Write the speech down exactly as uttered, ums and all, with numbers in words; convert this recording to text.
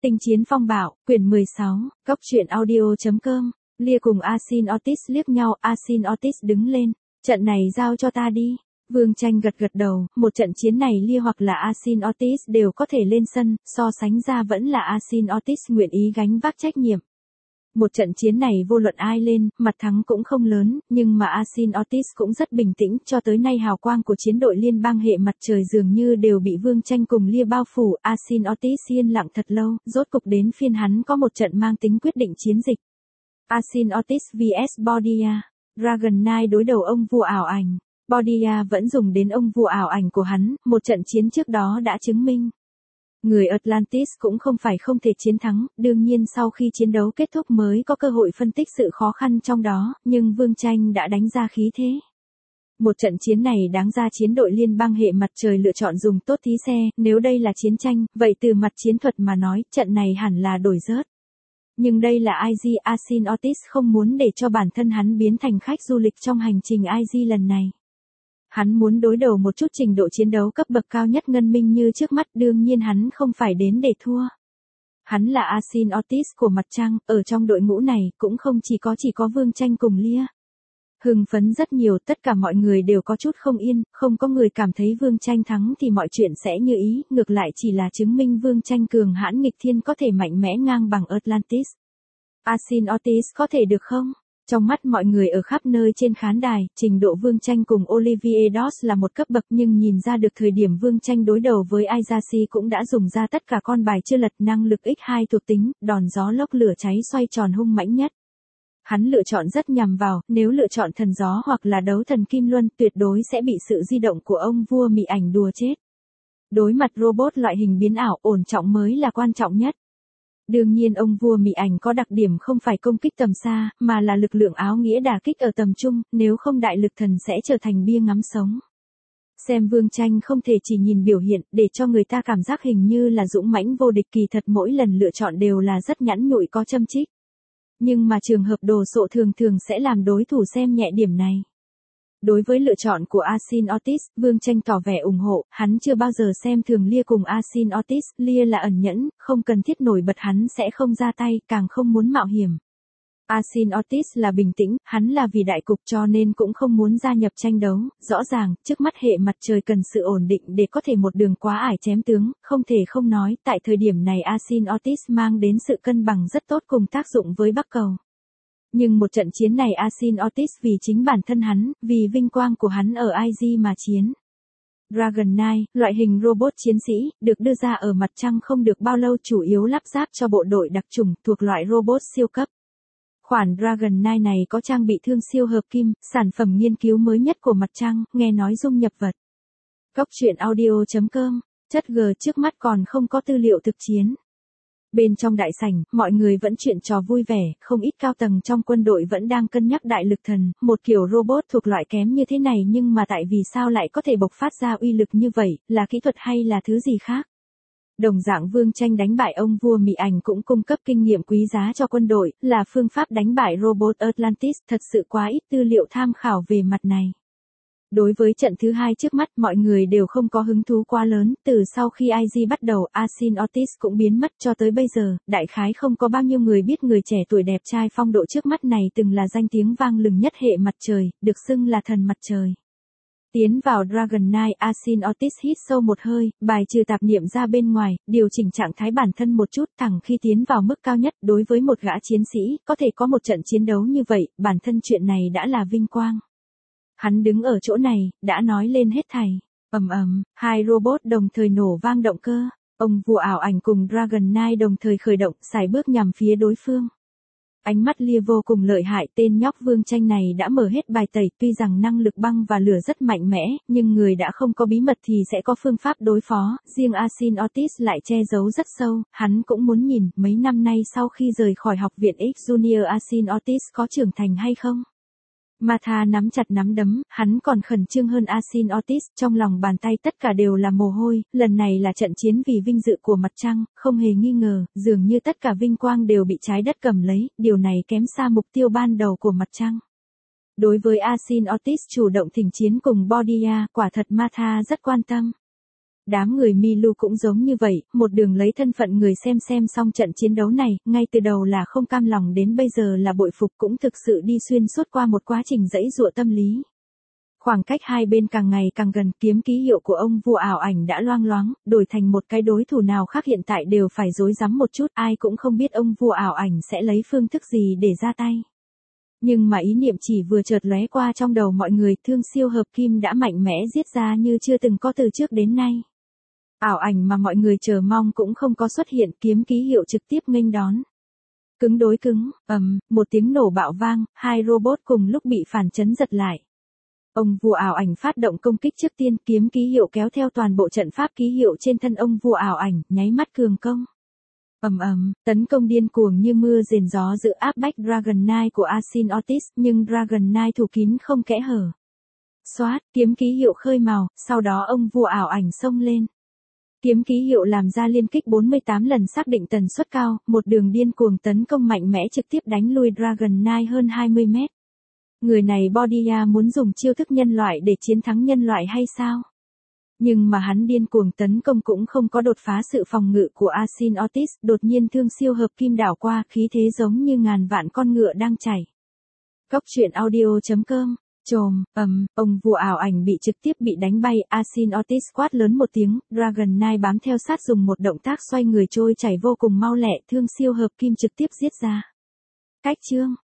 Tinh chiến phong bạo, quyển mười sáu, Cốc truyện audio.com, Lia cùng Asin Otis liếc nhau, Asin Otis đứng lên, trận này giao cho ta đi. Vương Tranh gật gật đầu, một trận chiến này Lia hoặc là Asin Otis đều có thể lên sân, so sánh ra vẫn là Asin Otis nguyện ý gánh vác trách nhiệm. Một trận chiến này vô luận ai lên, mặt thắng cũng không lớn, nhưng mà Asin Otis cũng rất bình tĩnh, cho tới nay hào quang của chiến đội liên bang hệ mặt trời dường như đều bị Vương Tranh cùng Lia bao phủ, Asin Otis yên lặng thật lâu, rốt cục đến phiên hắn có một trận mang tính quyết định chiến dịch. Asin Otis vs Bodia, Dragon Knight đối đầu ông vua ảo ảnh, Bodia vẫn dùng đến ông vua ảo ảnh của hắn, một trận chiến trước đó đã chứng minh. Người Atlantis cũng không phải không thể chiến thắng, đương nhiên sau khi chiến đấu kết thúc mới có cơ hội phân tích sự khó khăn trong đó, nhưng Vương Tranh đã đánh ra khí thế. Một trận chiến này đáng ra chiến đội liên bang hệ mặt trời lựa chọn dùng tốt thí xe, nếu đây là chiến tranh, vậy từ mặt chiến thuật mà nói, trận này hẳn là đổi rớt. Nhưng đây là i giê, Asin Otis không muốn để cho bản thân hắn biến thành khách du lịch trong hành trình i giê lần này. Hắn muốn đối đầu một chút trình độ chiến đấu cấp bậc cao nhất ngân minh như trước mắt, đương nhiên hắn không phải đến để thua. Hắn là Asin Otis của mặt trăng, ở trong đội ngũ này cũng không chỉ có chỉ có Vương Tranh cùng Lia. Hưng phấn rất nhiều, tất cả mọi người đều có chút không yên, không có người cảm thấy Vương Tranh thắng thì mọi chuyện sẽ như ý, ngược lại chỉ là chứng minh Vương Tranh cường hãn nghịch thiên có thể mạnh mẽ ngang bằng Atlantis. Asin Otis có thể được không? Trong mắt mọi người ở khắp nơi trên khán đài, trình độ Vương Tranh cùng Olivier Doss là một cấp bậc nhưng nhìn ra được thời điểm Vương Tranh đối đầu với Ajaxi cũng đã dùng ra tất cả con bài chưa lật, năng lực nhân hai thuộc tính, đòn gió lốc lửa cháy xoay tròn hung mãnh nhất. Hắn lựa chọn rất nhằm vào, nếu lựa chọn thần gió hoặc là đấu thần Kim Luân tuyệt đối sẽ bị sự di động của ông vua mị ảnh đùa chết. Đối mặt robot loại hình biến ảo, ổn trọng mới là quan trọng nhất. Đương nhiên ông vua mị ảnh có đặc điểm không phải công kích tầm xa, mà là lực lượng áo nghĩa đả kích ở tầm trung, nếu không đại lực thần sẽ trở thành bia ngắm sống. Xem Vương Tranh không thể chỉ nhìn biểu hiện, để cho người ta cảm giác hình như là dũng mãnh vô địch, kỳ thật mỗi lần lựa chọn đều là rất nhẵn nhụi có châm chích. Nhưng mà trường hợp đồ sộ thường thường sẽ làm đối thủ xem nhẹ điểm này. Đối với lựa chọn của Asin Otis, Vương Tranh tỏ vẻ ủng hộ, hắn chưa bao giờ xem thường Lia cùng Asin Otis, Lia là ẩn nhẫn, không cần thiết nổi bật hắn sẽ không ra tay, càng không muốn mạo hiểm. Asin Otis là bình tĩnh, hắn là vì đại cục cho nên cũng không muốn gia nhập tranh đấu, rõ ràng, trước mắt hệ mặt trời cần sự ổn định để có thể một đường quá ải chém tướng, không thể không nói, tại thời điểm này Asin Otis mang đến sự cân bằng rất tốt cùng tác dụng với Bắc Cầu. Nhưng một trận chiến này Asin Otis vì chính bản thân hắn, vì vinh quang của hắn ở i giê mà chiến. Dragon Knight, loại hình robot chiến sĩ, được đưa ra ở mặt trăng không được bao lâu, chủ yếu lắp ráp cho bộ đội đặc chủng, thuộc loại robot siêu cấp. Khoản Dragon Knight này có trang bị thương siêu hợp kim, sản phẩm nghiên cứu mới nhất của mặt trăng, nghe nói dung nhập vật. Cốc truyện audio.com, chất G trước mắt còn không có tư liệu thực chiến. Bên trong đại sảnh, mọi người vẫn chuyện trò vui vẻ, không ít cao tầng trong quân đội vẫn đang cân nhắc đại lực thần, một kiểu robot thuộc loại kém như thế này nhưng mà tại vì sao lại có thể bộc phát ra uy lực như vậy, là kỹ thuật hay là thứ gì khác. Đồng dạng Vương Tranh đánh bại ông vua mị ảnh cũng cung cấp kinh nghiệm quý giá cho quân đội, là phương pháp đánh bại robot Atlantis, thật sự quá ít tư liệu tham khảo về mặt này. Đối với trận thứ hai trước mắt mọi người đều không có hứng thú quá lớn, từ sau khi i giê bắt đầu Asin Otis cũng biến mất cho tới bây giờ, đại khái không có bao nhiêu người biết người trẻ tuổi đẹp trai phong độ trước mắt này từng là danh tiếng vang lừng nhất hệ mặt trời, được xưng là thần mặt trời. Tiến vào Dragon Knight, Asin Otis hít sâu một hơi, bài trừ tạp niệm ra bên ngoài, điều chỉnh trạng thái bản thân một chút, thẳng khi tiến vào mức cao nhất, đối với một gã chiến sĩ, có thể có một trận chiến đấu như vậy, bản thân chuyện này đã là vinh quang. Hắn đứng ở chỗ này, đã nói lên hết thảy. Ầm ầm, hai robot đồng thời nổ vang động cơ, ông vua ảo ảnh cùng Dragon Knight đồng thời khởi động, sải bước nhằm phía đối phương. Ánh mắt Lia vô cùng lợi hại, tên nhóc Vương Tranh này đã mở hết bài tẩy, tuy rằng năng lực băng và lửa rất mạnh mẽ, nhưng người đã không có bí mật thì sẽ có phương pháp đối phó, riêng Asin Otis lại che giấu rất sâu, hắn cũng muốn nhìn, mấy năm nay sau khi rời khỏi học viện X Junior Asin Otis có trưởng thành hay không. Martha nắm chặt nắm đấm, hắn còn khẩn trương hơn Asin Otis, trong lòng bàn tay tất cả đều là mồ hôi, lần này là trận chiến vì vinh dự của mặt trăng, không hề nghi ngờ, dường như tất cả vinh quang đều bị trái đất cầm lấy, điều này kém xa mục tiêu ban đầu của mặt trăng. Đối với Asin Otis chủ động thỉnh chiến cùng Bodia, quả thật Martha rất quan tâm. Đám người Milu cũng giống như vậy, một đường lấy thân phận người xem xem xong trận chiến đấu này, ngay từ đầu là không cam lòng đến bây giờ là bội phục, cũng thực sự đi xuyên suốt qua một quá trình dẫy dụa tâm lý. Khoảng cách hai bên càng ngày càng gần, kiếm ký hiệu của ông vua ảo ảnh đã loang loáng, đổi thành một cái đối thủ nào khác hiện tại đều phải rối rắm một chút, ai cũng không biết ông vua ảo ảnh sẽ lấy phương thức gì để ra tay. Nhưng mà ý niệm chỉ vừa chợt lóe qua trong đầu mọi người, thương siêu hợp kim đã mạnh mẽ giết ra như chưa từng có từ trước đến nay. Ảo ảnh mà mọi người chờ mong cũng không có xuất hiện, kiếm ký hiệu trực tiếp nghênh đón. Cứng đối cứng, ầm, một tiếng nổ bạo vang, hai robot cùng lúc bị phản chấn giật lại. Ông vua ảo ảnh phát động công kích trước tiên, kiếm ký hiệu kéo theo toàn bộ trận pháp ký hiệu trên thân ông vua ảo ảnh, nháy mắt cường công. Ầm ầm, tấn công điên cuồng như mưa rền gió giữ áp bách Dragon Knight của Asin Otis, nhưng Dragon Knight thủ kín không kẽ hở. Xoát, kiếm ký hiệu khơi màu, sau đó ông vua ảo ảnh xông lên. Kiếm ký hiệu làm ra liên kích bốn mươi tám lần xác định tần suất cao, một đường điên cuồng tấn công mạnh mẽ trực tiếp đánh lui Dragon Knight hơn hai mươi mét. Người này Bodya muốn dùng chiêu thức nhân loại để chiến thắng nhân loại hay sao? Nhưng mà hắn điên cuồng tấn công cũng không có đột phá sự phòng ngự của Asin Otis, đột nhiên thương siêu hợp kim đảo qua, khí thế giống như ngàn vạn con ngựa đang chảy. Cốc truyện audio chấm com, trồm, ầm, ông vua ảo ảnh bị trực tiếp bị đánh bay, Asin Otis quát lớn một tiếng, Dragon Knight bám theo sát dùng một động tác xoay người trôi chảy vô cùng mau lẹ, thương siêu hợp kim trực tiếp giết ra. Cách chương